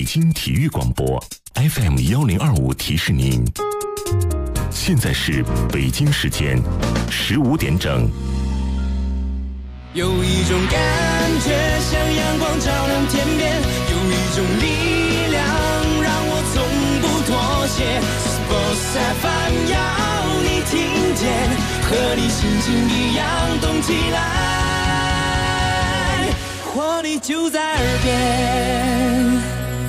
京体育广播 FM1025提示您，现在是北京时间15点整。 有一种感觉像阳光照亮天边，有一种力量让我从不妥协。Sports FM 要你听见，和你心情一样动起来，活力就在耳边。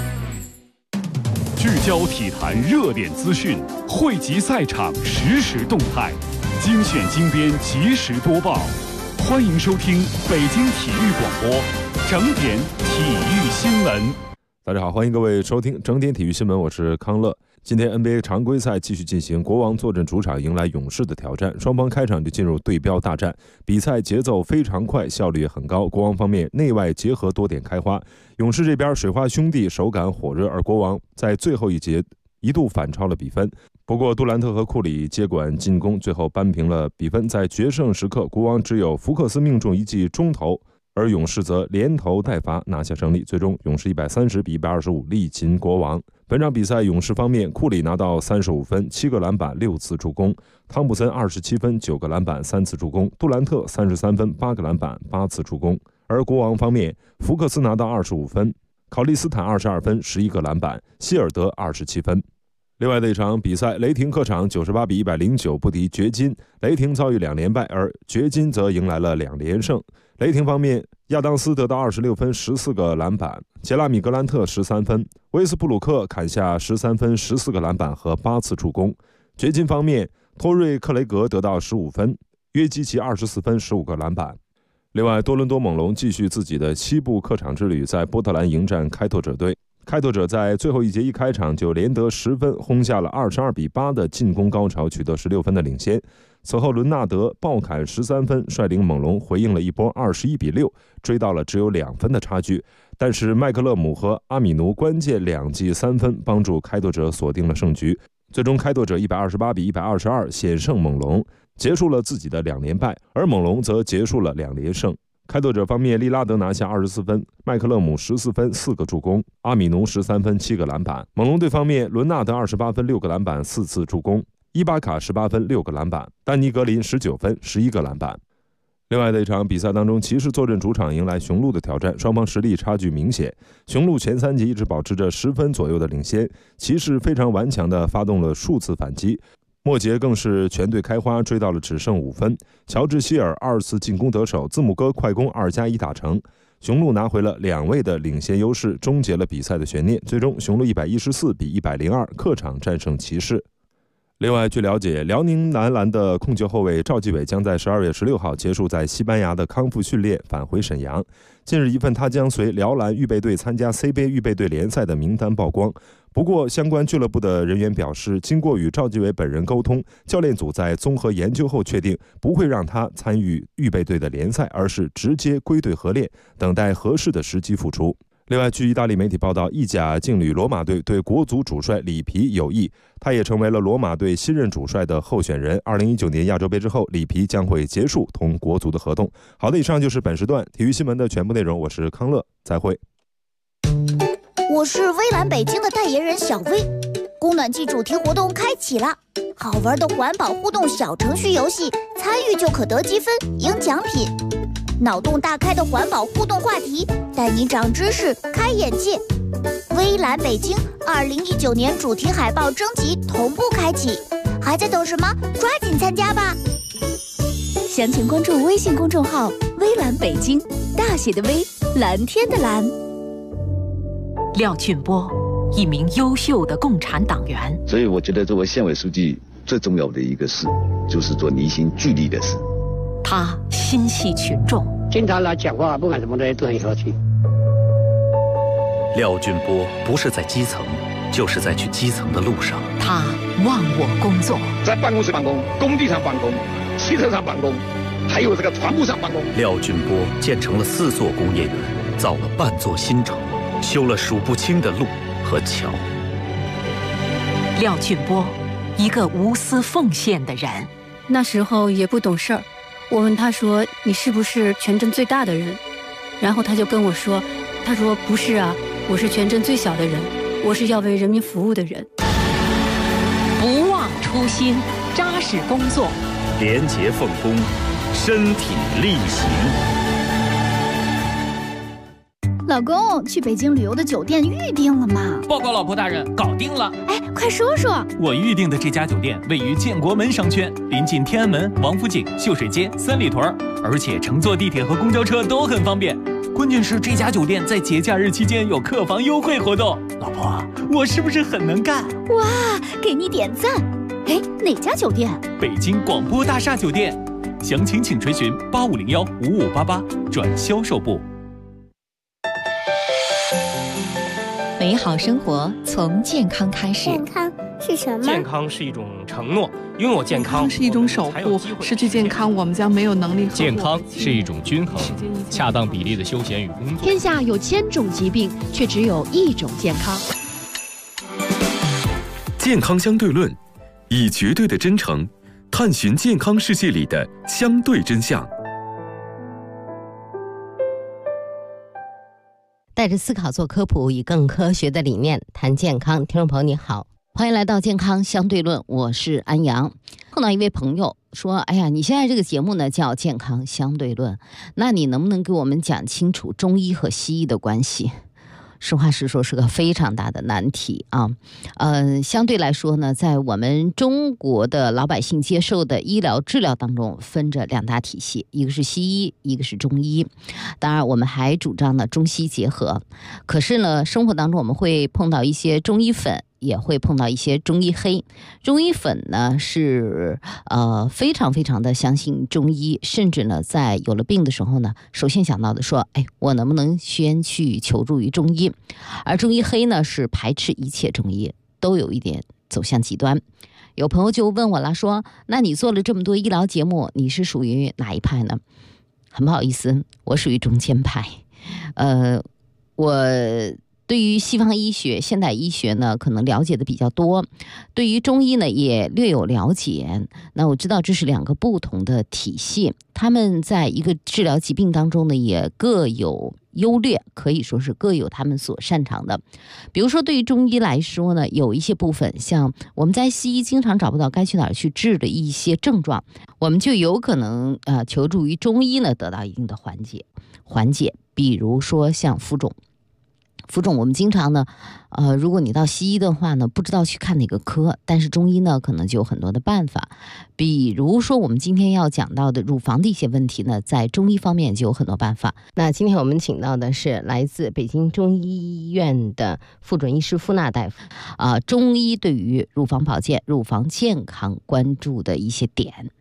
聚焦体坛热点资讯，汇集赛场实时动态，精选精编及时播报。欢迎收听北京体育广播整点体育新闻。 大家好，欢迎各位收听整点体育新闻，我是康乐。今天 NBA 常规赛继续进行，国王坐镇主场迎来勇士的挑战，双方开场就进入对标大战，比赛节奏非常快，效率也很高。国王方面内外结合，多点开花。勇士这边水花兄弟手感火热，而国王在最后一节一度反超了比分，不过杜兰特和库里接管进攻，最后扳平了比分。在决胜时刻，国王只有福克斯命中一记中投，而勇士则连投带罚拿下胜利，最终勇士130比125力擒国王。本场比赛勇士方面，库里拿到35分7个篮板6次助攻，汤普森27分9个篮板3次助攻，杜兰特33分8个篮板8次助攻。而国王方面，福克斯拿到25分，考利斯坦22分11个篮板，希尔德27分。另外的一场比赛，雷霆客场98比109不敌掘金，雷霆遭遇2连败，而掘金则迎来了2连胜。雷霆方面，亚当斯得到26分14个篮板，杰拉米格兰特13分，威斯布鲁克砍下13分14个篮板和8次助攻。掘金方面，托瑞克雷格得到15分，约基奇24分15个篮板。另外，多伦多猛龙继续自己的西部客场之旅，在波特兰迎战开拓者队。开拓者在最后一节一开场就连得10分，轰下了22比8的进攻高潮，取得16分的领先。此后伦纳德暴砍13分，率领猛龙回应了一波21比6，追到了只有2分的差距。但是麦克勒姆和阿米奴关键2记3分，帮助开拓者锁定了胜局。最终开拓者128比122险胜猛龙，结束了自己的2连败，而猛龙则结束了2连胜。开拓者方面，利拉德拿下24分，麦克勒姆14分4个助攻，阿米奴13分7个篮板。猛龙队方面，伦纳德28分6个篮板4次助攻，伊巴卡18分6个篮板，丹尼格林19分11个篮板。另外的一场比赛当中，骑士坐镇主场迎来雄鹿的挑战，双方实力差距明显。雄鹿前3节一直保持着10分左右的领先，骑士非常顽强地发动了数次反击，末节更是全队开花，追到了只剩5分。乔治希尔2次进攻得手，字母哥快攻2+1打成，雄鹿拿回了2位的领先优势，终结了比赛的悬念。最终雄鹿114比102客场战胜骑士。另外，据了解，辽宁男篮的控球后卫赵继伟将在12月16号结束在西班牙的康复训练，返回沈阳。近日，一份他将随辽篮预备队参加 C 杯预备队联赛的名单曝光。不过，相关俱乐部的人员表示，经过与赵继伟本人沟通，教练组在综合研究后确定，不会让他参与预备队的联赛，而是直接归队合练，等待合适的时机复出。另外，据意大利媒体报道，意甲劲旅罗马队对国足主帅里皮有意，他也成为了罗马队新任主帅的候选人。2019年亚洲杯之后，里皮将会结束同国足的合同。好的，以上就是本时段体育新闻的全部内容，我是康乐，再会。 我是微蓝北京的代言人小薇，供暖季主题活动开启了，好玩的环保互动小程序游戏，参与就可得积分赢奖品。脑洞大开的环保互动话题，带你长知识开眼界。微蓝北京2019年主题海报征集同步开启，还在等什么？抓紧参加吧！ 详情关注微信公众号微蓝北京，大写的微，蓝天的蓝。 廖俊波，一名优秀的共产党员， 所以我觉得作为县委书记最重要的一个事，就是做离心聚力的事。 他心系群众， 经常来讲话，不管什么东西都很和气。 廖俊波不是在基层，就是在去基层的路上。 他忘我工作， 在办公室办公，工地上办公，汽车上办公，还有这个船坞上办公。 廖俊波建成了4座工业园，造了半座新城，修了数不清的路和桥。 廖俊波，一个无私奉献的人。 那时候也不懂事儿，我问他说：“你是不是全镇最大的人？”然后他就跟我说：“他说不是啊， 我是全镇最小的人，我是要为人民服务的人。 不忘初心，扎实工作， 廉洁奉公，身体力行。 老公，去北京旅游的酒店预定了吗？ 报告老婆大人，搞定了。 哎，快说说。 我预定的这家酒店位于建国门商圈，临近天安门、王府井、秀水街、三里屯，而且乘坐地铁和公交车都很方便。关键是这家酒店在节假日期间有客房优惠活动。老婆，我是不是很能干？ 哇，给你点赞。哎，哪家酒店？ 北京广播大厦酒店。详情请垂询8501-5588转销售部。 美好生活从健康开始。 健康是什么？ 健康是一种承诺，拥有健康是一种守护，失去健康我们将没有能力。 健康是一种均衡，恰当比例的休闲与工作。 天下有1000种疾病，却只有1种健康。 健康相对论，以绝对的真诚探寻健康世界里的相对真相。 带着思考做科普，以更科学的理念谈健康。听众朋友你好，欢迎来到健康相对论，我是安阳。碰到一位朋友说，哎呀，你现在这个节目呢叫健康相对论，那你能不能给我们讲清楚中医和西医的关系？实话实说，是个非常大的难题啊。相对来说呢，在我们中国的老百姓接受的医疗治疗当中，分着2大体系，一个是西医，一个是中医。当然，我们还主张呢中西结合。可是呢，生活当中我们会碰到一些中医粉，也会碰到一些中医黑。中医粉呢是非常非常的相信中医，甚至呢在有了病的时候呢，首先想到的说，哎，我能不能先去求助于中医？而中医黑呢是排斥一切中医，都有一点走向极端。有朋友就问我了，说那你做了这么多医疗节目，你是属于哪一派呢？很不好意思，我属于中间派。我对于西方医学、现代医学呢，可能了解的比较多；对于中医呢，也略有了解。那我知道这是2个不同的体系，他们在一个治疗疾病当中呢，也各有优劣，可以说是各有他们所擅长的。比如说，对于中医来说呢，有一些部分，像我们在西医经常找不到该去哪儿去治的一些症状，我们就有可能求助于中医呢，得到一定的缓解。比如说像浮肿，我们经常呢，如果你到西医的话呢，不知道去看哪个科，但是中医呢，可能就有很多的办法。比如说我们今天要讲到的乳房的一些问题呢，在中医方面就有很多办法。那今天我们请到的是来自北京中医医院的副准医师付娜大夫，中医对于乳房保健、乳房健康关注的一些点。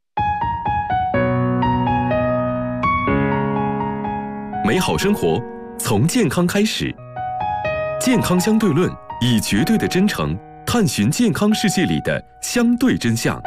美好生活从健康开始。健康相对论，以绝对的真诚探寻健康世界里的相对真相。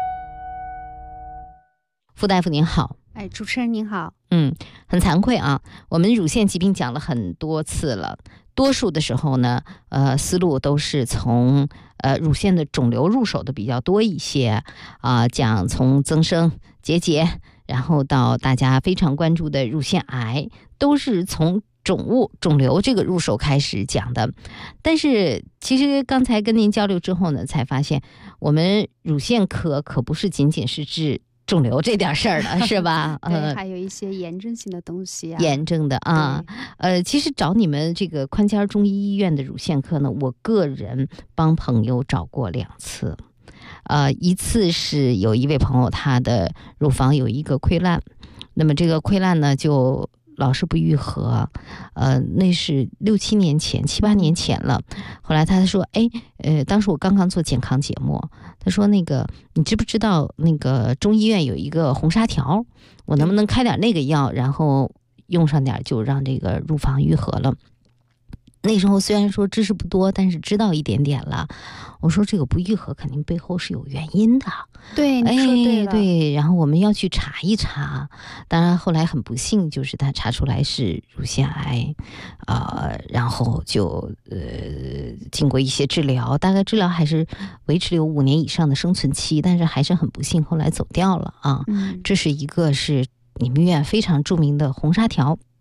付大夫您好。 哎，主持人您好。 很惭愧啊，我们乳腺疾病讲了很多次了，多数的时候呢，思路都是从乳腺的肿瘤入手的比较多一些讲从增生、结节，然后到大家非常关注的乳腺癌，都是从肿瘤这个入手开始讲的。但是其实刚才跟您交流之后呢，才发现我们乳腺科可不是仅仅是治肿瘤这点事儿了，是吧？ 对，还有一些炎症性的东西炎症的其实找你们这个宽尖中医医院的乳腺科呢，我个人帮朋友找过2次。一次是有一位朋友他的乳房有一个溃烂，那么这个溃烂呢就老是不愈合，那是6、7年前、7、8年前了。后来他说，当时我刚刚做健康节目，他说那个你知不知道那个中医院有一个红纱条，我能不能开点那个药，然后用上点就让这个乳房愈合了。那时候虽然说知识不多，但是知道一点点了。我说这个不愈合肯定背后是有原因的。 对，你说对了。 对，然后我们要去查一查。当然后来很不幸，就是他查出来是乳腺癌，然后就经过一些治疗，大概治疗还是维持有5年以上的生存期，但是还是很不幸后来走掉了啊。这是一个是你们医院非常著名的红纱条。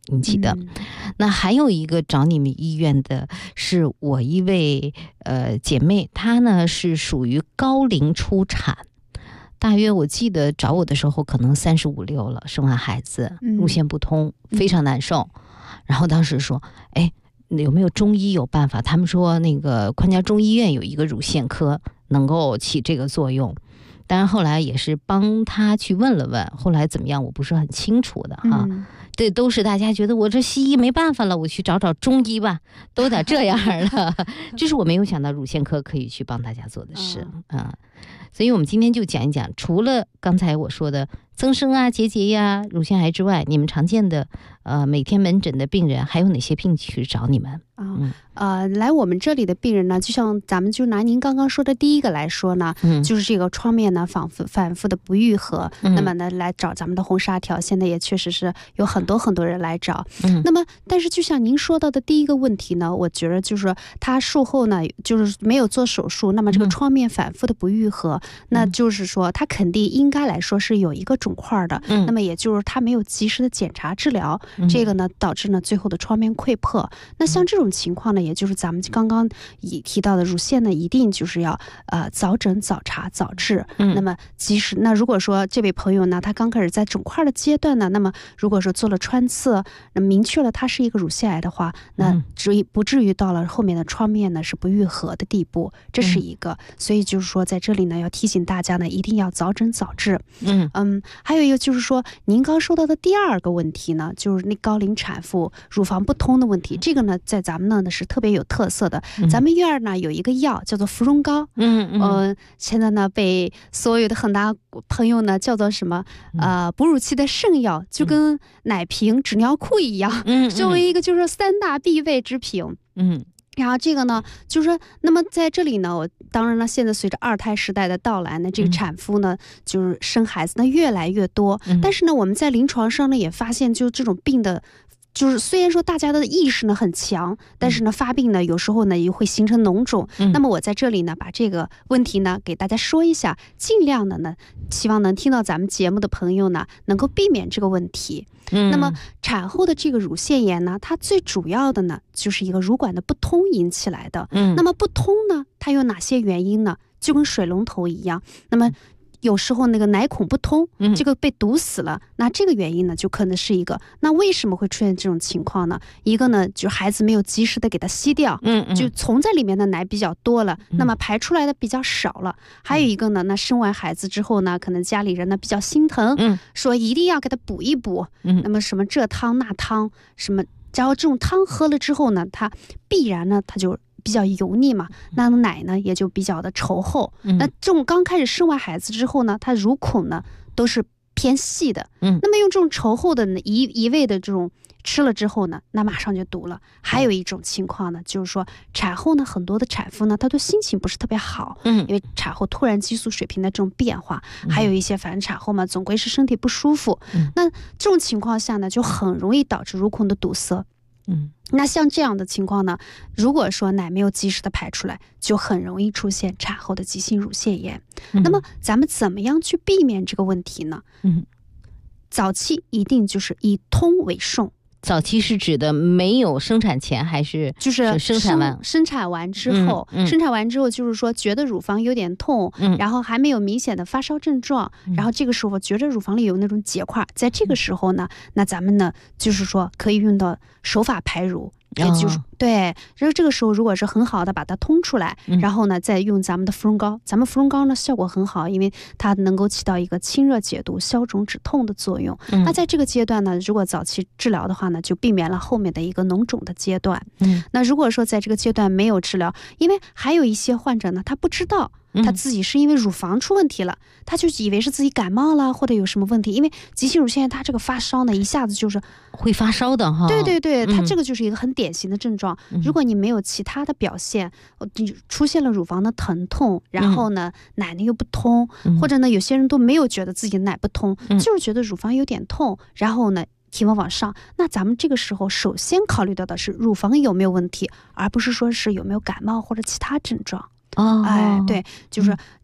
引起的。那还有一个找你们医院的是我一位姐妹，她呢是属于高龄初产，大约我记得找我的时候可能35、6了，生完孩子乳腺不通，非常难受。然后当时说，哎，有没有中医有办法？他们说那个宽家中医院有一个乳腺科能够起这个作用。当然后来也是帮他去问了问，后来怎么样我不是很清楚的哈。对，都是大家觉得我这西医没办法了，我去找找中医吧，都得这样了。这是我没有想到乳腺科可以去帮大家做的事啊。所以我们今天就讲一讲，除了刚才我说的增生啊、结节呀、乳腺癌之外，你们常见的每天门诊的病人还有哪些病去找你们？ 来我们这里的病人呢，就像咱们就拿您刚刚说的第一个来说呢，就是这个创面呢反复的不愈合，那么呢来找咱们的红纱条，现在也确实是有很多人来找。那么但是就像您说到的第一个问题呢，我觉得就是他术后呢就是没有做手术，那么这个创面反复的不愈合，那就是说他肯定应该来说是有一个肿块的，那么也就是他没有及时的检查治疗，这个呢导致呢最后的创面溃破。那像这种情况呢，也就是咱们刚刚提到的乳腺呢，一定就是要早诊早查早治。那么即使那如果说这位朋友呢，他刚开始在肿块的阶段呢，那么如果说做了穿刺，那明确了它是一个乳腺癌的话，那不至于到了后面的创面呢是不愈合的地步，这是一个。所以就是说在这里呢要提醒大家呢，一定要早诊早治。还有一个就是说您刚说到的第二个问题呢，就是那高龄产妇乳房不通的问题，这个呢在咱们呢是特别有特色的。咱们院呢有一个药叫做芙蓉膏，现在呢被所有的很大朋友呢叫做什么哺乳期的圣药，就跟奶瓶纸尿裤一样，作为一个就是3大必备之品。然后这个呢就是说，那么在这里呢，我当然了，现在随着2胎时代的到来呢，这个产妇呢就是生孩子呢越来越多，但是呢我们在临床上呢也发现，就这种病的就是虽然说大家的意识呢很强，但是呢发病呢有时候呢也会形成脓肿。那么我在这里呢把这个问题呢给大家说一下，尽量的呢希望能听到咱们节目的朋友呢能够避免这个问题。那么产后的这个乳腺炎呢，它最主要的呢就是一个乳管的不通引起来的。那么不通呢它有哪些原因呢？就跟水龙头一样，那么有时候那个奶孔不通，这个被堵死了，那这个原因呢就可能是一个。那为什么会出现这种情况呢？一个呢就孩子没有及时的给它吸掉，就存在里面的奶比较多了，那么排出来的比较少了。还有一个呢，那生完孩子之后呢，可能家里人呢比较心疼，说一定要给他补一补，那么什么这汤那汤什么，然后这种汤喝了之后呢，它必然呢它就比较油腻嘛，那奶呢也就比较的稠厚。那这种刚开始生完孩子之后呢，它乳孔呢都是偏细的，那么用这种稠厚的一味的这种吃了之后呢，那马上就堵了。还有一种情况呢，就是说产后呢，很多的产妇呢，她的心情不是特别好，因为产后突然激素水平的这种变化，还有一些反正产后嘛，总归是身体不舒服。那这种情况下呢，就很容易导致乳孔的堵塞。那像这样的情况呢，如果说奶没有及时的排出来，就很容易出现产后的急性乳腺炎。那么咱们怎么样去避免这个问题呢？早期一定就是以通为顺。 早期是指的没有生产前还是就是生产完？ 生产完之后，生产完之后就是说觉得乳房有点痛，然后还没有明显的发烧症状，然后这个时候觉得乳房里有那种结块，在这个时候呢，那咱们呢就是说可以用到手法排乳。也就是对，然后这个时候如果是很好的把它通出来，然后呢再用咱们的芙蓉膏，咱们芙蓉膏呢效果很好，因为它能够起到一个清热解毒、消肿止痛的作用。那在这个阶段呢，如果早期治疗的话呢，就避免了后面的一个脓肿的阶段。那如果说在这个阶段没有治疗，因为还有一些患者呢，他不知道他自己是因为乳房出问题了，他就以为是自己感冒了或者有什么问题，因为急性乳腺炎它这个发烧呢一下子就是会发烧的哈。 对对对，它这个就是一个很典型的症状。如果你没有其他的表现，出现了乳房的疼痛，然后呢奶呢又不通，或者呢有些人都没有觉得自己奶不通，就是觉得乳房有点痛，然后呢体温往上，那咱们这个时候首先考虑到的是乳房有没有问题，而不是说是有没有感冒或者其他症状。对，就是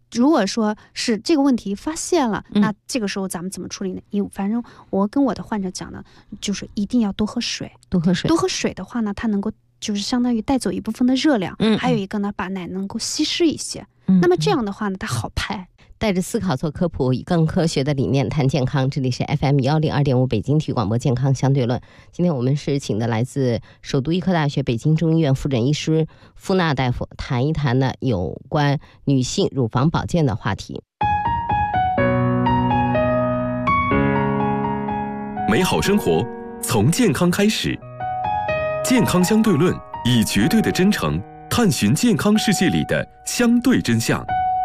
如果说是这个问题发现了，那这个时候咱们怎么处理呢？反正我跟我的患者讲呢，就是一定要多喝水。多喝水的话呢，它能够就是相当于带走一部分的热量，还有一个呢，把奶能够稀释一些。那么这样的话呢，它好排。 带着思考做科普，以更科学的理念谈健康。这里是 FM102.5 北京体育广播健康相对论。今天我们是请的来自首都医科大学北京中医院妇诊医师傅娜大夫，谈一谈呢有关女性乳房保健的话题。 美好生活从健康开始，健康相对论以绝对的真诚探寻健康世界里的相对真相。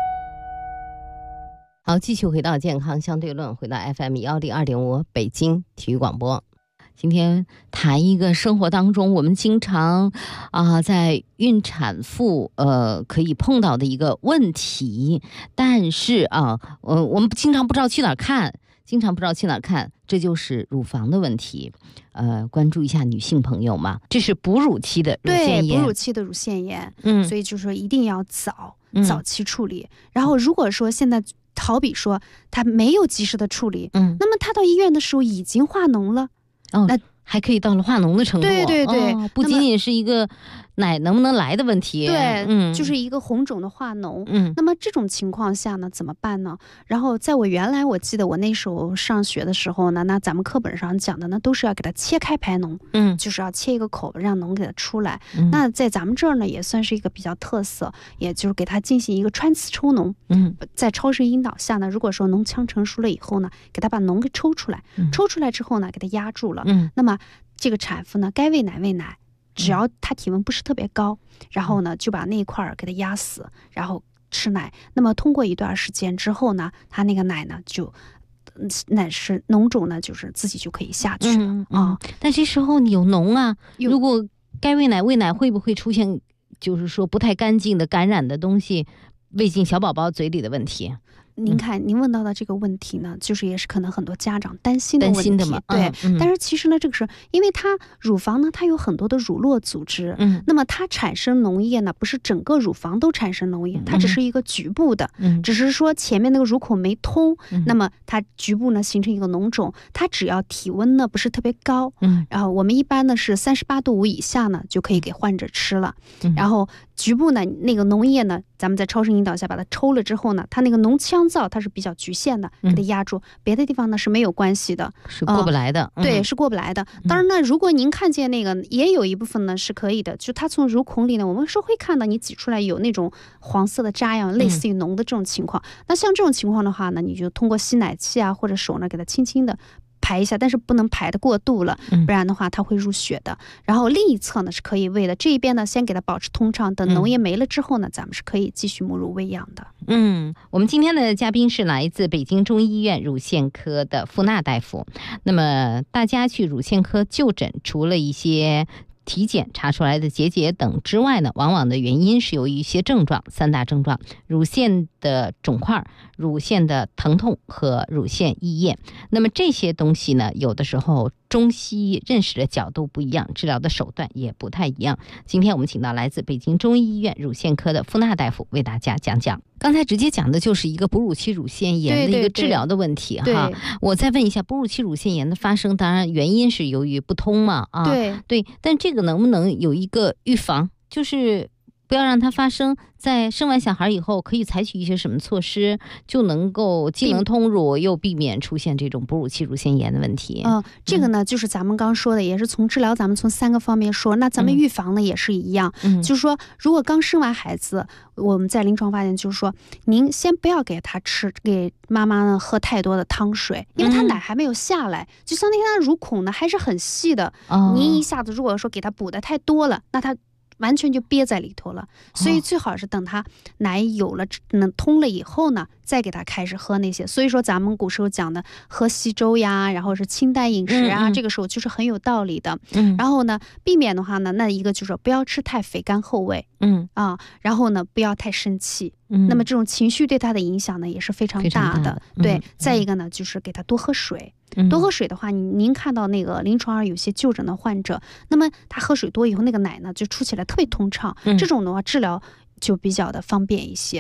好，继续回到健康相对论，回到 FM102.5 北京体育广播。今天谈一个生活当中我们经常在孕产妇可以碰到的一个问题，但是我们经常不知道去哪儿看，这就是乳房的问题。关注一下女性朋友嘛，这是哺乳期的乳腺炎。 对，哺乳期的乳腺炎，所以就说一定要早期处理。然后如果说现在好比说他没有及时的处理，那么他到医院的时候已经化脓了， 那还可以到了化脓的程度。 对对对， 不仅仅是一个奶能不能来的问题， 对，就是一个红肿的化脓。那么这种情况下呢，怎么办呢？然后在我原来我记得我那时候上学的时候呢，那咱们课本上讲的呢，都是要给它切开排脓，就是要切一个口让脓给它出来。那在咱们这儿呢，也算是一个比较特色，也就是给它进行一个穿刺抽脓。在超声引导下呢，如果说脓腔成熟了以后呢，给它把脓给抽出来，抽出来之后呢，给它压住了。那么这个产妇呢，该喂奶喂奶。只要她体温不是特别高，然后呢就把那一块给它压死，然后吃奶。那么通过一段时间之后呢，她那个奶呢奶是脓肿呢，就是自己就可以下去了但这时候你有脓啊，如果该喂奶喂奶，会不会出现就是说不太干净的感染的东西喂进小宝宝嘴里的问题？ 您看，您问到的这个问题呢，就是也是可能很多家长担心的问题。对，但是其实呢，这个是因为它乳房呢，它有很多的乳酪组织，那么它产生脓液呢，不是整个乳房都产生脓液，它只是一个局部的，只是说前面那个乳口没通，那么它局部呢形成一个脓肿，它只要体温呢不是特别高，然后我们一般呢是38度5以下呢就可以给患者吃了，然后局部呢那个脓液呢，咱们在超声引导下把它抽了之后呢，它那个脓腔灶它是比较局限的，给它压住，别的地方呢是没有关系的， 是过不来的。 对，是过不来的。当然呢，如果您看见那个，也有一部分呢是可以的，就它从乳孔里呢，我们是会看到你挤出来有那种黄色的渣样，类似于脓的这种情况。那像这种情况的话呢，你就通过吸奶器啊或者手呢给它轻轻的排一下，但是不能排得过度了，不然的话它会入血的。然后另一侧呢是可以喂的，这一边呢先给它保持通畅，等脓液没了之后呢，咱们是可以继续母乳喂养的。 我们今天的嘉宾是来自北京中医院乳腺科的傅娜大夫。那么大家去乳腺科就诊，除了一些体检查出来的结节等之外呢，往往的原因是由于一些症状，3大症状：乳腺的肿块、乳腺的疼痛和乳腺溢液。那么这些东西呢，有的时候中西医认识的角度不一样，治疗的手段也不太一样。今天我们请到来自北京中医医院乳腺科的傅娜大夫为大家讲讲。刚才直接讲的就是一个哺乳期乳腺炎的一个治疗的问题哈。我再问一下，哺乳期乳腺炎的发生，当然原因是由于不通嘛对，但这个能不能有一个预防，就是不要让它发生，在生完小孩以后可以采取一些什么措施，就能够既能通乳又避免出现这种哺乳期乳腺炎的问题？ 这个呢，就是咱们刚说的，也是从治疗，咱们从3个方面说。那咱们预防呢，也是一样，就是说，如果刚生完孩子，我们在临床发现，就是说，您先不要给妈妈呢喝太多的汤水，因为她奶还没有下来，就相当于她乳孔呢还是很细的，您一下子如果说给她补的太多了，那她完全就憋在里头了，所以最好是等他奶有了通了以后呢，再给他开始喝那些。所以说咱们古时候讲的喝稀粥呀，然后是清淡饮食啊，这个时候就是很有道理的。然后呢，避免的话呢，那一个就是不要吃太肥甘厚味，然后呢不要太生气，那么这种情绪对他的影响呢也是非常大的。对，再一个呢就是给他多喝水。多喝水的话，您看到那个临床上有些就诊的患者，那么他喝水多以后，那个奶呢就出起来特别通畅，这种的话治疗就比较的方便一些。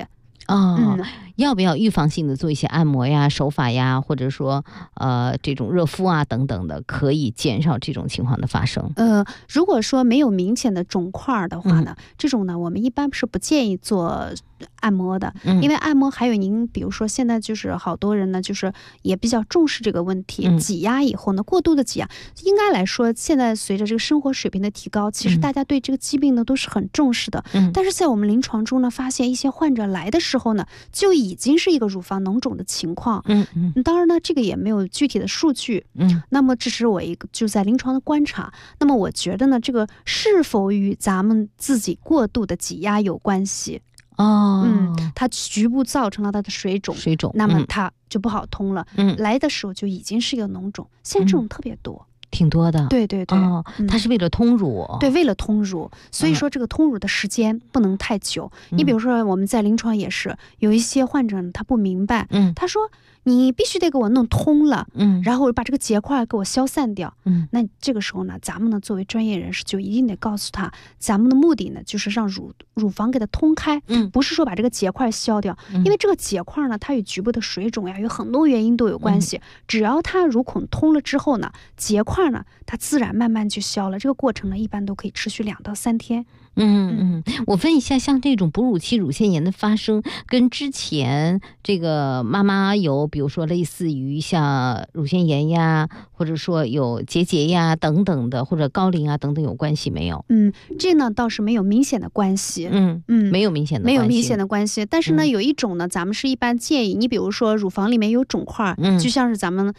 要不要预防性的做一些按摩呀、手法呀，或者说这种热敷啊等等的，可以减少这种情况的发生？ 如果说没有明显的肿块的话呢，这种呢我们一般是不建议做按摩的，因为按摩还有您比如说现在就是好多人呢就是也比较重视这个问题，挤压以后呢，过度的挤压，应该来说现在随着这个生活水平的提高，其实大家对这个疾病呢都是很重视的，但是在我们临床中呢发现一些患者来的时候呢就已经是一个乳房脓肿的情况，当然呢这个也没有具体的数据，那么这是我一个就在临床的观察，那么我觉得呢这个是否与咱们自己过度的挤压有关系？它局部造成了它的水肿，那么它就不好通了，来的时候就已经是一个脓肿，现在这种特别多。 挺多的， 对对对， 它是为了通乳， 对，为了通乳，所以说这个通乳的时间不能太久。你比如说我们在临床也是有一些患者他不明白，他说你必须得给我弄通了，然后把这个结块给我消散掉，那这个时候呢，咱们呢作为专业人士就一定得告诉他，咱们的目的呢就是让乳房给它通开，不是说把这个结块消掉，因为这个结块呢，它与局部的水肿呀，有很多原因都有关系，只要它乳孔通了之后呢，结块呢，它自然慢慢就消了。这个过程呢，一般都可以持续2到3天。 我问一下，像这种哺乳期乳腺炎的发生，跟之前这个妈妈有，比如说类似于像乳腺炎呀，或者说有结节呀等等的，或者高龄啊等等有关系没有？ 这呢倒是没有明显的关系。 没有明显的关系。 但是呢，有一种呢，咱们是一般建议，你比如说乳房里面有肿块，就像是咱们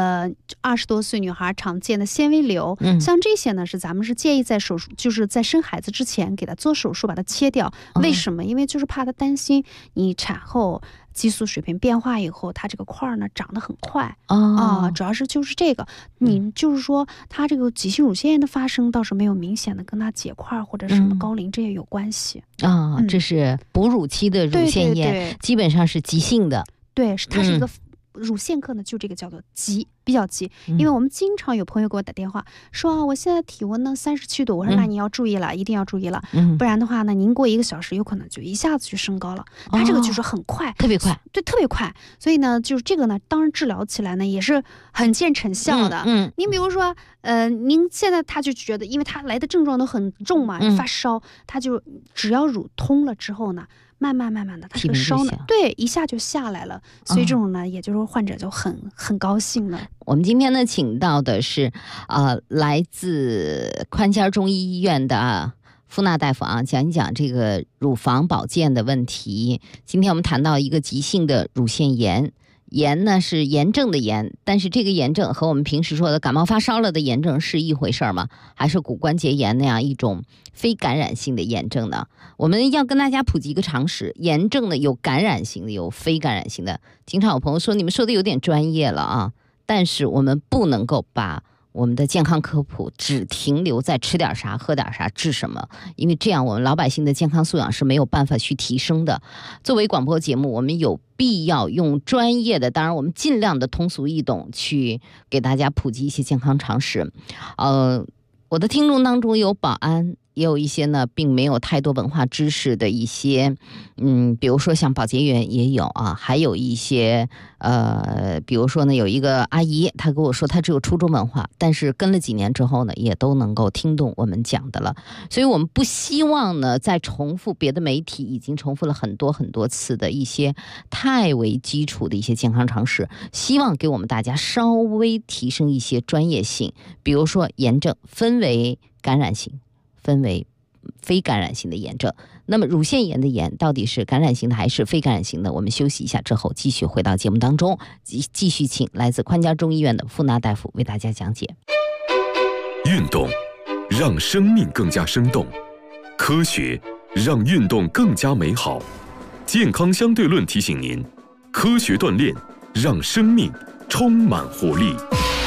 20多岁女孩常见的纤维瘤，像这些呢，是咱们是建议在手术，就是在生孩子之前给他做手术把它切掉。为什么？因为就是怕他担心你产后激素水平变化以后，它这个块呢长得很快主要是就是这个，你就是说它这个急性乳腺炎的发生倒是没有明显的跟它结块或者什么高龄这些有关系这是哺乳期的乳腺炎， 对， 基本上是急性的， 对，它是一个乳腺科呢，就这个叫做急，比较急。因为我们经常有朋友给我打电话说我现在体温呢37度，我说那你要注意了，一定要注意了，不然的话呢，您过1个小时有可能就一下子就升高了。它这个就是很快， 特别快， 对，特别快。所以呢，就是这个呢，当然治疗起来呢也是很见成效的。您比如说，您现在他就觉得，因为他来的症状都很重嘛，发烧，他就只要乳通了之后呢，慢慢的，他这个烧呢，对，一下就下来了。所以这种呢，也就是说患者就很高兴了。 我们今天呢，请到的是来自宽尖中医医院的付娜大夫讲一讲这个乳房保健的问题。今天我们谈到一个急性的乳腺炎。炎呢是炎症的炎，但是这个炎症和我们平时说的感冒发烧了的炎症是一回事吗？还是骨关节炎那样一种非感染性的炎症呢？我们要跟大家普及一个常识，炎症呢有感染性的，有非感染性的。经常有朋友说你们说的有点专业了但是我们不能够把我们的健康科普只停留在吃点啥喝点啥治什么，因为这样我们老百姓的健康素养是没有办法去提升的。作为广播节目，我们有必要用专业的，当然我们尽量的通俗易懂去给大家普及一些健康常识。我的听众当中有保安，也有一些呢并没有太多文化知识的一些比如说像保洁员也有还有一些比如说呢有一个阿姨，她跟我说她只有初中文化，但是跟了几年之后呢也都能够听懂我们讲的了。所以我们不希望呢再重复别的媒体已经重复了很多次的一些太为基础的一些健康常识，希望给我们大家稍微提升一些专业性。比如说炎症分为感染性，分为非感染性的炎症。那么乳腺炎的炎到底是感染性的还是非感染性的？我们休息一下之后继续回到节目当中，继续请来自宽家中医院的付娜大夫为大家讲解。 运动让生命更加生动，科学让运动更加美好。健康相对论提醒您，科学锻炼让生命充满活力。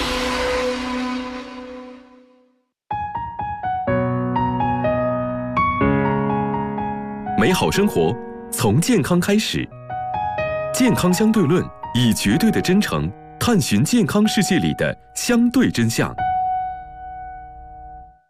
美好生活从健康开始，健康相对论以绝对的真诚探寻健康世界里的相对真相。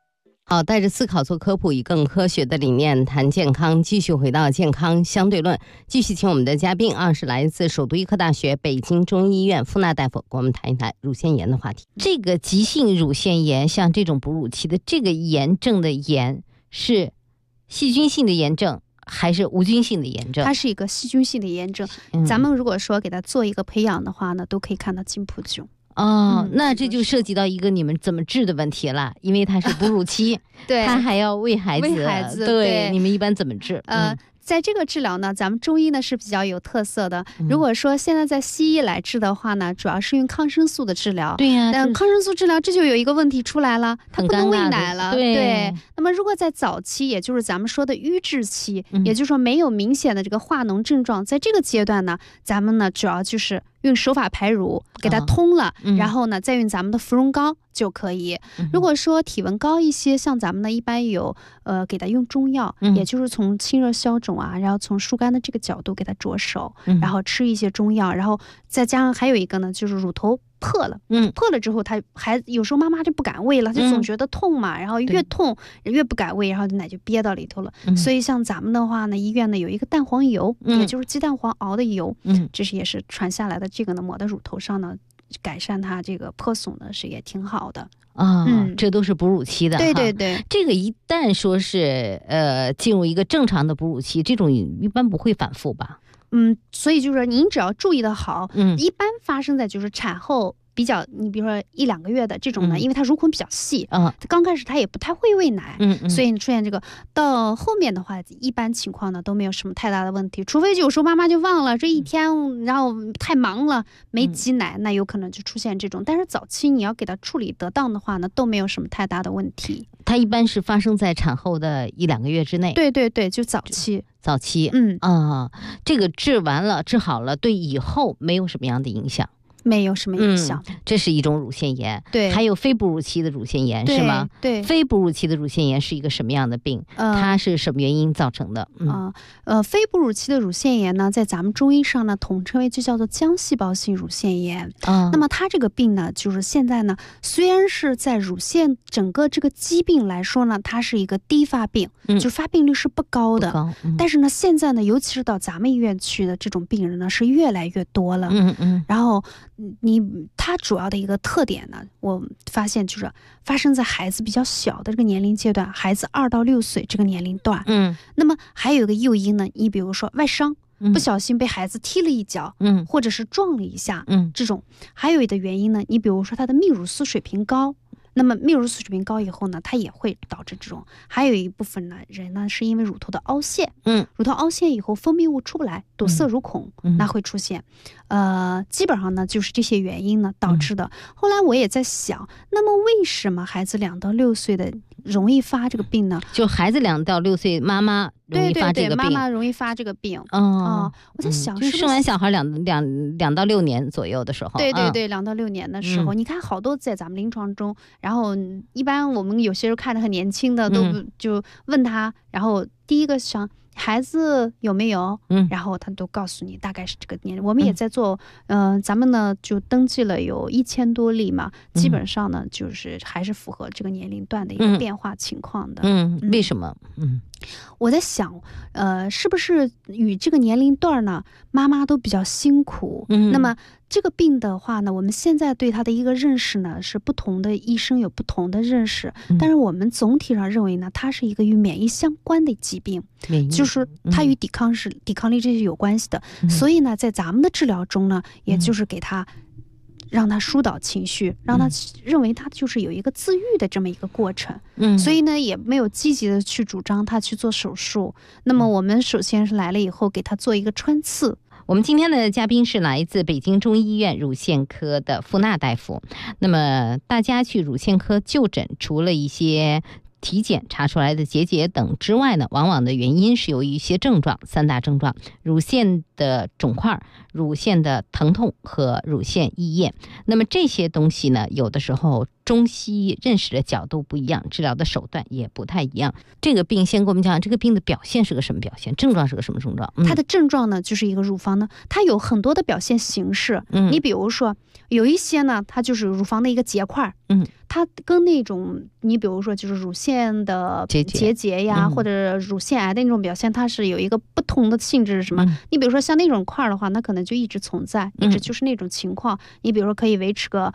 好，带着思考做科普，以更科学的理念谈健康，继续回到健康相对论，继续请我们的嘉宾是来自首都医科大学北京中医医院傅娜大夫，跟我们谈一谈乳腺炎的话题。这个急性乳腺炎，像这种哺乳期的这个炎症的炎，是细菌性的炎症还是无菌性的炎症？ 它是一个细菌性的炎症。咱们如果说给它做一个培养的话呢，都可以看到进步就。 那这就涉及到一个你们怎么治的问题了，因为它是哺乳期， 对， 它还要喂孩子，对，你们一般怎么治？ 在这个治疗呢，咱们中医呢是比较有特色的。如果说现在在西医来治的话呢，主要是用抗生素的治疗。 对呀， 但抗生素治疗这就有一个问题出来了，它不能喂奶了。 对。 那么如果在早期，也就是咱们说的瘀滞期，也就是说没有明显的这个化脓症状，在这个阶段呢，咱们呢主要就是用手法排乳给它通了，然后呢再用咱们的芙蓉膏就可以。如果说体温高一些，像咱们呢一般有给它用中药，也就是从清热消肿啊，然后从疏肝的这个角度给它着手，然后吃一些中药，然后再加上还有一个呢就是乳头破了，破了之后他还有时候妈妈就不敢喂了，就总觉得痛嘛，然后越痛越不敢喂，然后奶就憋到里头了。所以像咱们的话呢，医院呢有一个蛋黄油，也就是鸡蛋黄熬的油，这是也是传下来的，这个呢抹在乳头上呢，改善它这个破损呢是也挺好的。 这都是哺乳期的。 对对对， 这个一旦说是进入一个正常的哺乳期，这种一般不会反复吧？ 所以就是您只要注意的好，一般发生在就是产后比较，你比如说1-2个月的这种呢，因为它乳孔比较细，刚开始它也不太会喂奶，所以出现这个到后面的话，一般情况呢都没有什么太大的问题，除非有时候妈妈就忘了这一天，然后太忙了没挤奶，那有可能就出现这种。但是早期你要给它处理得当的话呢，都没有什么太大的问题。 它一般是发生在产后的1-2个月之内。 对对对，就早期。 这个治完了治好了，对以后没有什么样的影响？ 没有什么影响。 这是一种乳腺炎。 对， 还有非哺乳期的乳腺炎是吗？ 对， 非哺乳期的乳腺炎是一个什么样的病？它是什么原因造成的？ 非哺乳期的乳腺炎呢，在咱们中医上呢，统称为就叫做浆细胞性乳腺炎。那么它这个病呢，就是现在呢，虽然是在乳腺整个这个疾病来说呢，它是一个低发病，就发病率是不高的。但是呢，现在呢，尤其是到咱们医院去的这种病人呢，是越来越多了。然后它主要的一个特点呢，我发现就是发生在孩子比较小的这个年龄阶段，孩子2到6岁这个年龄段。那么还有一个诱因呢，你比如说外伤，不小心被孩子踢了一脚，或者是撞了一下，这种。还有一个原因呢，你比如说他的泌乳素水平高。那么泌乳素水平高以后呢，它也会导致这种。还有一部分呢人呢，是因为乳头的凹陷，乳头凹陷以后分泌物出不来，堵塞乳孔，那会出现。基本上呢就是这些原因呢导致的。后来我也在想，那么为什么孩子2到6岁的容易发这个病呢？ 就孩子2到6岁，妈妈容易发这个病。 对，妈妈容易发这个病。我在想， 就生完小孩2到6年左右的时候。 对对对，2到6年的时候，你看好多在咱们临床中，然后一般我们有些人看着很年轻的，都就问他，然后第一个想孩子有没有，然后他都告诉你大概是这个年龄。我们也在做，咱们呢就登记了有1000多例嘛，基本上呢就是还是符合这个年龄段的一个变化情况的。 为什么？ 我在想，是不是与这个年龄段呢，妈妈都比较辛苦？那么这个病的话呢，我们现在对它的一个认识呢，是不同的医生有不同的认识，但是我们总体上认为呢，它是一个与免疫相关的疾病，就是它与抵抗力这些有关系的。所以呢，在咱们的治疗中呢，也就是给它让他疏导情绪，让他认为他就是有一个自愈的这么一个过程。所以呢也没有积极的去主张他去做手术。那么我们首先是来了以后给他做一个穿刺。 我们今天的嘉宾是来自北京中医医院乳腺科的傅娜大夫。那么大家去乳腺科就诊，除了一些体检查出来的结节等之外呢，往往的原因是由于一些症状，3大症状：乳腺的肿块、乳腺的疼痛和乳腺溢液。那么这些东西呢，有的时候中西医认识的角度不一样，治疗的手段也不太一样。这个病先给我们讲，这个病的表现是个什么表现？症状是个什么症状？ 它的症状呢，就是一个乳房呢，它有很多的表现形式。你比如说，有一些呢，它就是乳房的一个结块。它跟那种你比如说就是乳腺的结节呀，或者乳腺癌的那种表现，它是有一个不同的性质是什么？你比如说像那种块的话，那可能就一直存在，一直就是那种情况。你比如说可以维持个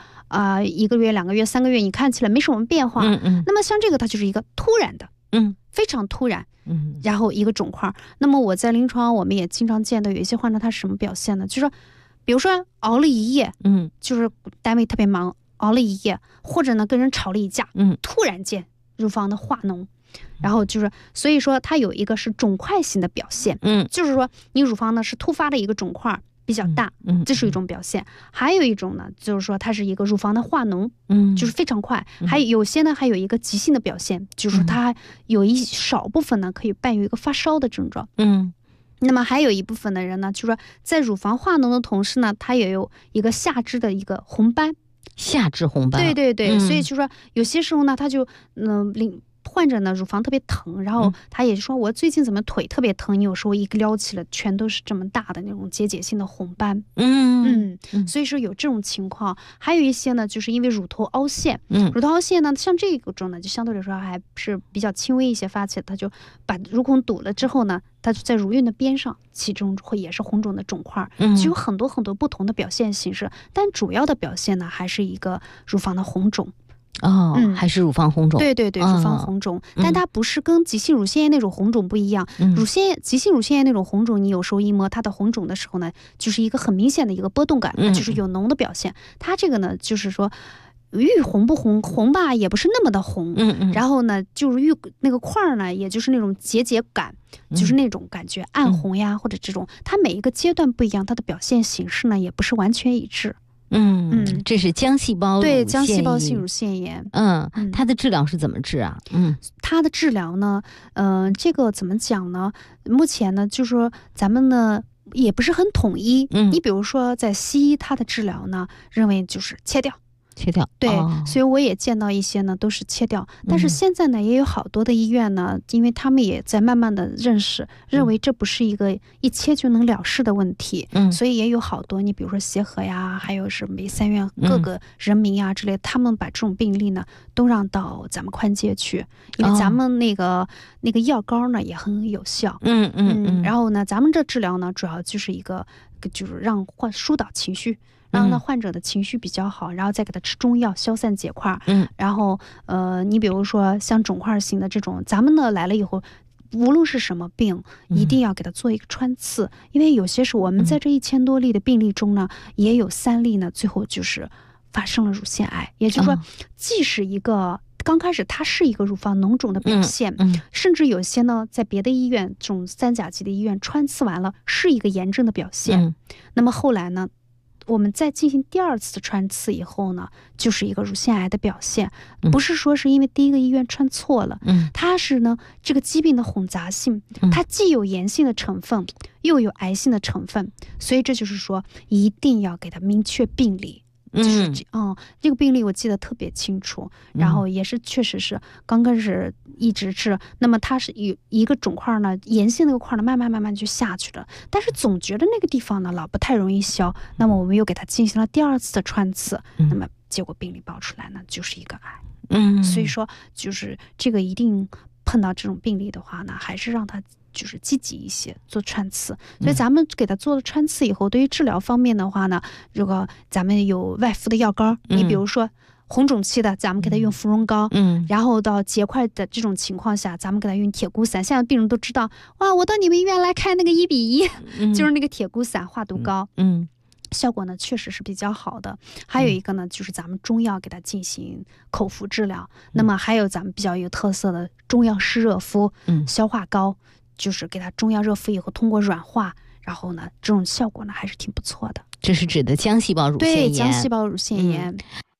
1个月、2个月、3个月，你看起来没什么变化。那么像这个它就是一个突然的，非常突然。然后一个肿块。那么我在临床我们也经常见到有一些患者他是什么表现呢？就是说，比如说熬了一夜，就是单位特别忙。熬了一夜，或者呢跟人吵了一架，突然间乳房的化脓，然后就是所以说它有一个是肿块型的表现，就是说你乳房呢是突发的一个肿块比较大，这是一种表现。还有一种呢就是说它是一个乳房的化脓，就是非常快。还有些呢还有一个急性的表现，就是说它有一少部分呢可以伴有一个发烧的症状。那么还有一部分的人呢，就是说在乳房化脓的同时呢，它也有一个下肢的一个红斑。 下肢红斑， 对，所以就说有些时候呢，他就患者呢乳房特别疼，然后他也说我最近怎么腿特别疼，你有时候一撩起了全都是这么大的那种结节性的红斑。所以说有这种情况。还有一些呢就是因为乳头凹陷，乳头凹陷呢像这种呢就相对来说还是比较轻微一些，发起他就把乳孔堵了之后呢，它就在乳晕的边上其中会也是红肿的肿块，就有很多很多不th同的表现形式，但主要的表现呢还是一个乳房的红肿。 还是乳房红肿。 对，乳房红肿，但它不是跟急性乳腺炎那种红肿不一样。急性乳腺炎那种红肿，你有时候一摸它的红肿的时候呢，就是一个很明显的一个波动感，就是有脓的表现。它这个呢，就是说愈红不红，红吧也不是那么的红，然后呢，就是那个块呢，也就是那种结节感，就是那种感觉暗红呀，或者这种，它每一个阶段不一样，它的表现形式呢也不是完全一致。 这是浆细胞对浆细胞性乳腺炎。 它的治疗是怎么治啊？ 它的治疗呢，这个怎么讲呢？目前呢，就是说咱们呢也不是很统一。你比如说在西医，它的治疗呢，认为就是切掉。对，所以我也见到一些呢都是切掉，但是现在呢也有好多的医院呢，因为他们也在慢慢的认为这不是一个一切就能了事的问题，所以也有好多，你比如说协和呀，还有是梅三院各个人民呀之类，他们把这种病例呢都让到咱们宽街去，因为咱们那个药膏呢也很有效。然后呢咱们这治疗呢主要就是一个就是让疏导情绪，让他患者的情绪比较好，然后再给他吃中药消散结块。然后你比如说像肿块型的这种，咱们呢来了以后，无论是什么病，一定要给他做一个穿刺，因为有些时候我们在这1000多例的病例中呢，也有3例呢最后就是发生了乳腺癌，也就是说，既是一个刚开始它是一个乳房脓肿的表现，甚至有些呢在别的医院这种3甲级的医院穿刺完了是一个炎症的表现，那么后来呢我们在进行第2次的穿刺以后呢，就是一个乳腺癌的表现，不是说是因为第一个医院穿错了，它是呢这个疾病的混杂性，它既有炎性的成分，又有癌性的成分，所以这就是说一定要给它明确病理。这个病例我记得特别清楚，然后也是确实是刚开始一直治，那么它是有一个肿块呢，炎性那个块呢慢慢就下去了，但是总觉得那个地方呢老不太容易消，那么我们又给它进行了第2次的穿刺，那么结果病理报出来呢就是一个癌。所以说就是这个一定碰到这种病例的话呢，还是让它就是积极一些做穿刺。所以咱们给他做了穿刺以后，对于治疗方面的话呢，如果咱们有外敷的药膏，你比如说红肿期的，咱们给他用芙蓉膏，然后到结块的这种情况下，咱们给他用铁钴散。现在病人都知道，哇，我到你们医院来开那个1:1，就是那个铁钴散化毒膏，效果呢确实是比较好的。还有一个呢就是咱们中药给它进行口服治疗，那么还有咱们比较有特色的中药湿热敷，消化膏，就是给它中药热敷以后通过软化，然后呢这种效果呢还是挺不错的。 这是指的浆细胞乳腺炎。 对，浆细胞乳腺炎。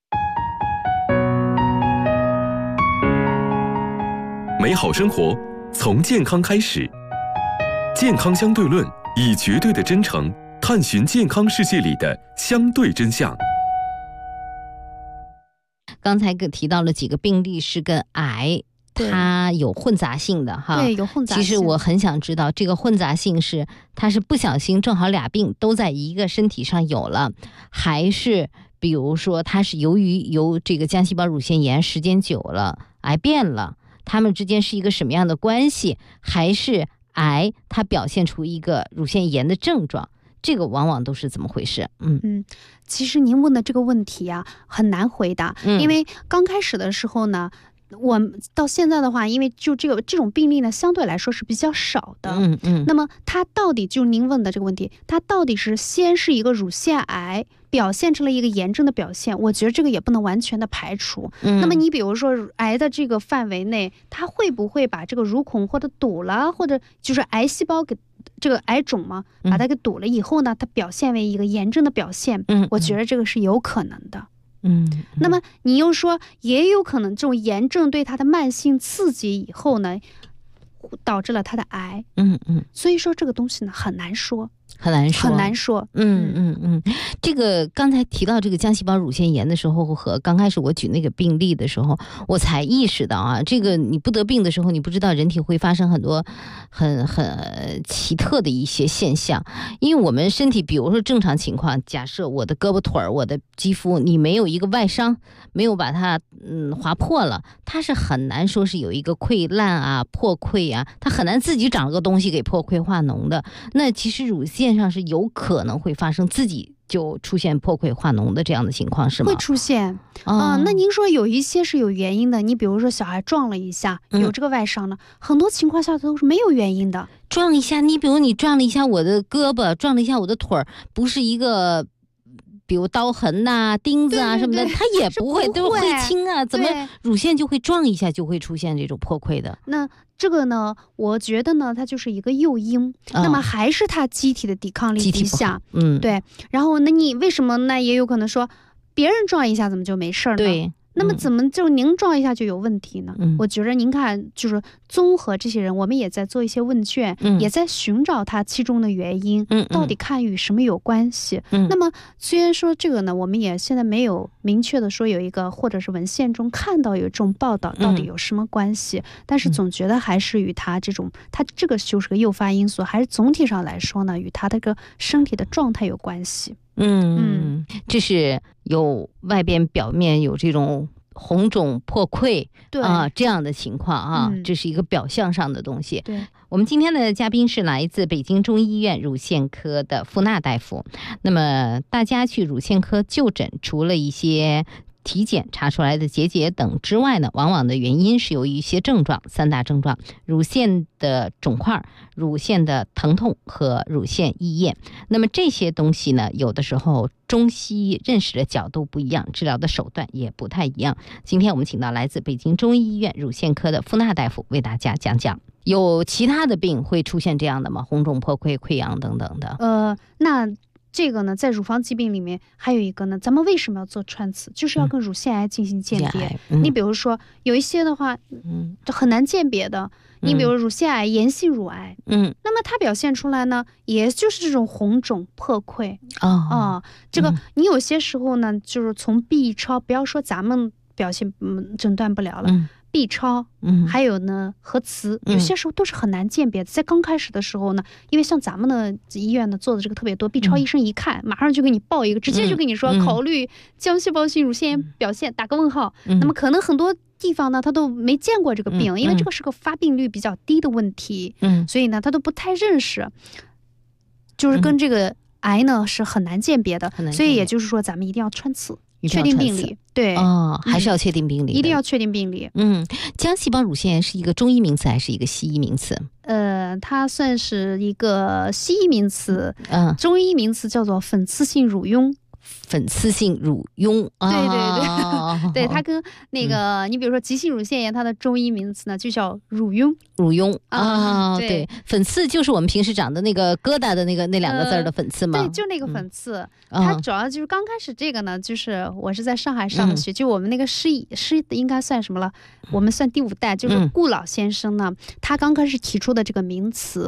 美好生活从健康开始，健康相对论以绝对的真诚探寻健康世界里的相对真相。 刚才提到了几个病例是跟癌它有混杂性的哈， 对，有混杂性。 其实我很想知道，这个混杂性是它是不小心正好俩病都在一个身体上有了，还是比如说它是由这个浆细胞乳腺炎时间久了癌变了，它们之间是一个什么样的关系？还是癌它表现出一个乳腺炎的症状？这个往往都是怎么回事？ 其实您问的这个问题啊很难回答，因为刚开始的时候呢。我到现在的话，因为就这种病例呢，相对来说是比较少的。那么它到底就您问的这个问题，它到底是先是一个乳腺癌表现成了一个炎症的表现？我觉得这个也不能完全的排除。那么你比如说癌的这个范围内，它会不会把这个乳孔或者堵了，或者就是癌细胞给这个癌肿嘛，把它给堵了以后呢，它表现为一个炎症的表现？我觉得这个是有可能的。那么你又说也有可能这种炎症对它的慢性刺激以后呢，导致了它的癌。所以说这个东西呢很难说。 这个刚才提到这个浆细胞乳腺炎的时候，和刚开始我举那个病例的时候，我才意识到啊，这个你不得病的时候，你不知道人体会发生很多很奇特的一些现象。因为我们身体，比如说正常情况，假设我的胳膊腿儿、我的肌肤，你没有一个外伤，没有把它划破了，它是很难说是有一个溃烂啊、破溃啊，它很难自己长个东西给破溃化脓的。那其实乳腺上是有可能会发生自己就出现破溃化脓的这样的情况，是吗？ 会出现那您说有一些是有原因的，你比如说小孩撞了一下，有这个外伤呢，很多情况下都是没有原因的。 撞一下，你比如你撞了一下我的胳膊，撞了一下我的腿儿，不是一个比如刀痕呐、钉子啊什么的，它也不会，都是灰青啊，怎么乳腺就会撞一下就会出现这种破溃的？ 那这个呢，我觉得呢，它就是一个诱因，那么还是它机体的抵抗力低下。对。然后那你为什么呢？也有可能说别人撞一下怎么就没事呢？对。那么怎么就您撞一下就有问题呢？我觉得您看，就是综合这些人，我们也在做一些问卷，也在寻找它其中的原因，到底看与什么有关系。那么虽然说这个呢，我们也现在没有明确的说有一个或者是文献中看到有这种报道到底有什么关系，但是总觉得还是与它这个就是个诱发因素，还是总体上来说呢，与它这个身体的状态有关系。 这是有外边表面有这种红肿破溃这样的情况啊，这是一个表象上的东西。对，我们今天的嘉宾是来自北京中医院乳腺科的付娜大夫。那么大家去乳腺科就诊，除了一些体检查出来的结节等之外呢，往往的原因是由于一些症状，3大症状：乳腺的肿块、乳腺的疼痛和乳腺溢液。那么这些东西呢，有的时候中西医认识的角度不一样，治疗的手段也不太一样。今天我们请到来自北京中医医院乳腺科的付娜大夫为大家讲讲，有其他的病会出现这样的吗？红肿、破溃、溃疡等等的。 那这个呢，在乳房疾病里面还有一个呢，咱们为什么要做穿刺？就是要跟乳腺癌进行鉴别。你比如说有一些的话，很难鉴别的。你比如乳腺癌、炎性乳癌，那么它表现出来呢，也就是这种红肿破溃。这个你有些时候呢，就是从 B 超，不要说咱们表现诊断不了了。B 超，还有呢核磁，有些时候都是很难鉴别的。在刚开始的时候呢，因为像咱们的医院呢做的这个特别多，B 超医生一看，马上就给你报一个，直接就跟你说考虑浆细胞性乳腺炎表现，打个问号。那么可能很多地方呢，他都没见过这个病，因为这个是个发病率比较低的问题，所以呢他都不太认识，就是跟这个癌呢是很难鉴别的，所以也就是说咱们一定要穿刺。确定病理，对还是要确定病理， 一定要确定病理。 浆细胞乳腺炎是一个中医名词还是一个西医名词？ 它算是一个西医名词，中医名词叫做粉刺性乳痈。 粉刺性乳痈， 对，它跟那个你比如说急性乳腺炎，它的中医名词呢就叫乳痈。 对，粉刺就是我们平时长的那个疙瘩的那2个字的粉刺吗？ 对，就那个粉刺。它主要就是刚开始这个呢，就是我是在上海上的学，就我们那个师应该算什么了？我们算第5代，就是顾老先生呢，他刚开始提出的这个名词。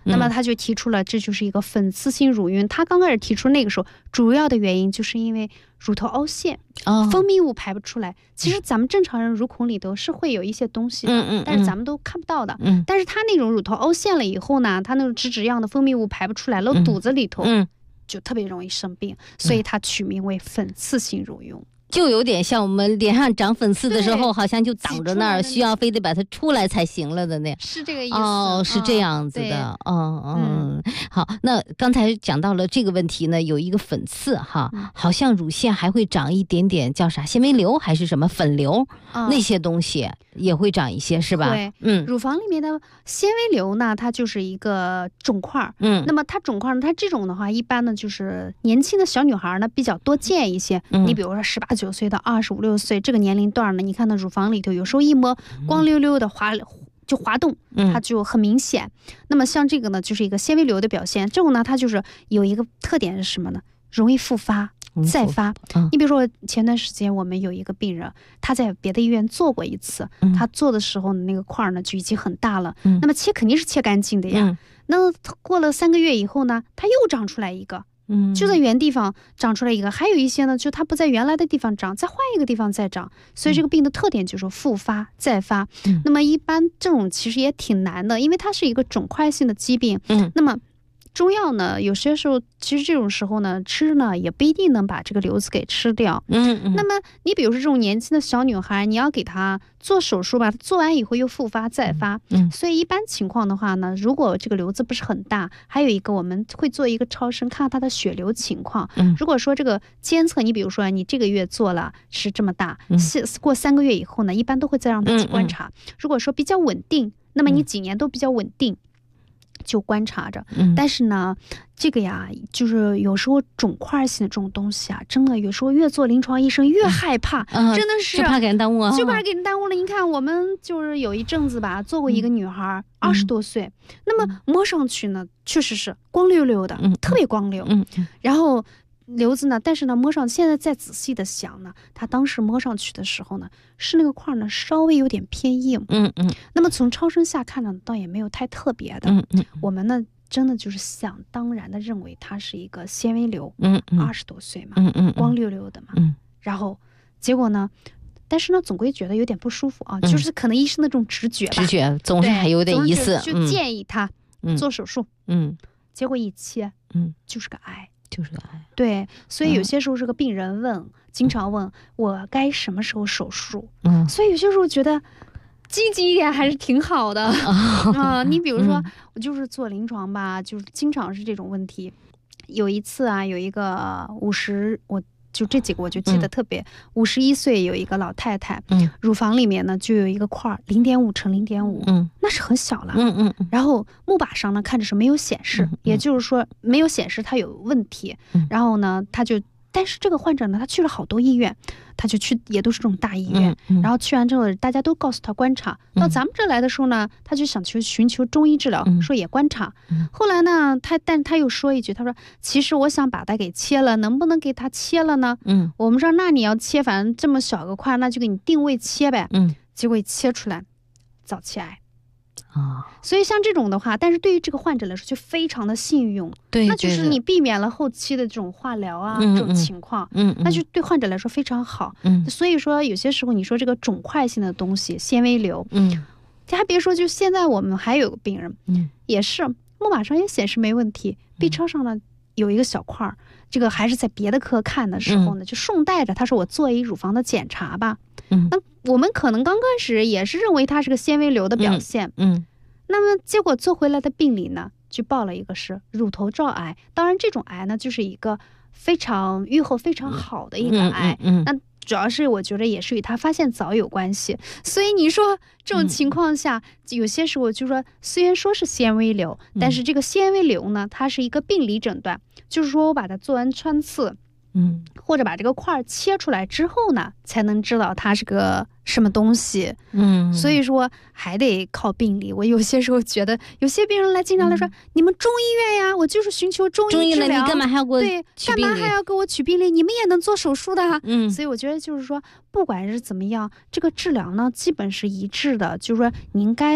那么他就提出了这就是一个粉刺性乳晕。他刚开始提出那个时候主要的原因就是因为乳头凹陷，分泌物排不出来。其实咱们正常人乳孔里头是会有一些东西的，但是咱们都看不到的。但是他那种乳头凹陷了以后呢，他那种脂样的分泌物排不出来了，肚子里头就特别容易生病，所以他取名为粉刺性乳晕。 就有点像我们脸上长粉刺的时候，好像就挡着那儿，需要非得把它出来才行了的那样。 是这个意思。 是这样子的。好，那刚才讲到了这个问题呢，有一个粉刺哈，好像乳腺还会长一点点叫啥纤维瘤还是什么粉瘤，那些东西也会长一些，是吧？ 对，乳房里面的纤维瘤呢，它就是一个肿块。那么它肿块呢，它这种的话，一般呢就是年轻的小女孩呢比较多见一些。你比如说18、19岁到25、26岁这个年龄段呢，你看到乳房里头有时候一摸光溜溜的滑动，它就很明显。那么像这个呢，就是一个纤维瘤的表现。这种呢，它就是有一个特点是什么呢？容易复发。再发。你比如说前段时间我们有一个病人，他在别的医院做过一次，他做的时候那个块呢就已经很大了，那么切肯定是切干净的呀。那过了3个月以后呢，他又长出来一个。就在原地方长出来一个，还有一些呢，就它不在原来的地方长，再换一个地方再长，所以这个病的特点就是复发再发。那么一般这种其实也挺难的，因为它是一个肿块性的疾病。那么中药呢，有些时候其实这种时候呢，吃呢也不一定能把这个瘤子给吃掉。那么你比如说这种年轻的小女孩，你要给她做手术吧，做完以后又复发再发。所以一般情况的话呢，如果这个瘤子不是很大，还有一个我们会做一个超声，看她的血流情况。如果说这个监测，你比如说你这个月做了是这么大，过3个月以后呢，一般都会再让她去观察。如果说比较稳定，那么你几年都比较稳定。就观察着，但是呢，这个呀，就是有时候肿块性的这种东西啊，真的有时候越做临床医生越害怕，真的是就怕给人耽误， 就怕给人耽误了。你看，我们就是有一阵子吧，做过一个女孩，20多岁，那么摸上去呢，确实是光溜溜的，特别光溜，然后瘤子呢，但是呢，摸上现在再仔细的想呢，他当时摸上去的时候呢，是那个块呢稍微有点偏硬，那么从超声下看呢，倒也没有太特别的，我们呢真的就是想当然的认为它是一个纤维瘤，20多岁嘛，光溜溜的嘛，然后结果呢，但是呢总归觉得有点不舒服啊，就是可能医生的这种直觉总是还有点疑似， 就建议他做手术，结果一切，就是个癌。对，所以有些时候这个病人经常问我该什么时候手术，所以有些时候觉得积极一点还是挺好的。你比如说我就是做临床吧，就是经常是这种问题。有一次啊，有一个我就这几个我就记得特别，51岁有一个老太太，乳房里面呢就有一个块0.5乘0.5，那是很小了，然后木靶上呢看着是没有显示，也就是说没有显示它有问题，然后呢但是这个患者呢，他去了好多医院，他就去也都是这种大医院，然后去完之后，大家都告诉他观察。到咱们这来的时候呢，他就想去寻求中医治疗，说也观察。后来呢，但他又说一句，他说：“其实我想把它给切了，能不能给他切了呢？”我们说那你要切，反正这么小个块，那就给你定位切呗。结果一切出来，早期癌。所以像这种的话，但是对于这个患者来说就非常的幸运，那就是你避免了后期的这种化疗啊，这种情况，那就对患者来说非常好。所以说有些时候你说这个肿块性的东西，纤维瘤，还别说，就现在我们还有个病人，也是木马上也显示没问题，B 超上呢有一个小块，这个还是在别的科看的时候呢，就顺带着他说我做一乳房的检查吧。那我们可能刚开始也是认为它是个纤维瘤的表现，那么结果做回来的病理呢，就报了一个是乳头罩癌。当然这种癌呢，就是一个非常预后非常好的一个癌，那主要是我觉得也是与它发现早有关系。所以你说这种情况下，有些时候就说虽然说是纤维瘤，但是这个纤维瘤呢，它是一个病理诊断，就是说我把它做完穿刺，或者把这个块切出来之后呢，才能知道它是个什么东西。所以说还得靠病理。我有些时候觉得有些病人来经常来说，你们中医院呀，我就是寻求中医治疗， 你干嘛还要给我取病理？ 干嘛还要给我取病理？你们也能做手术的。所以我觉得就是说，不管是怎么样，这个治疗呢基本是一致的，就是说你应该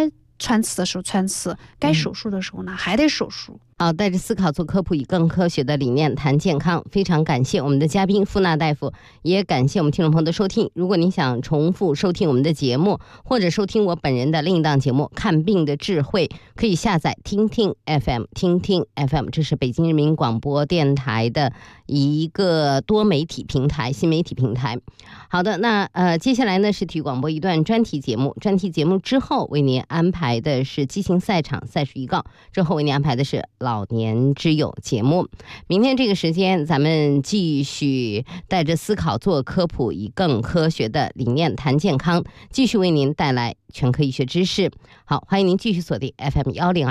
穿刺的时候穿刺，该手术的时候呢还得手术。 好，带着思考做科普，以更科学的理念谈健康。非常感谢我们的嘉宾付娜大夫，也感谢我们听众朋友的收听。如果您想重复收听我们的节目，或者收听我本人的另一档节目《看病的智慧》，可以下载听听 FM， 听听 FM， 这是北京人民广播电台的一个多媒体平台、新媒体平台。好的，那接下来呢是体育广播一段专题节目，专题节目之后为您安排的是激情赛场赛事预告，之后为您安排的是老年之友节目。明天这个时间咱们继续带着思考做科普，以更科学的理念谈健康，继续为您带来全科医学知识。好，欢迎您继续锁定 FM 102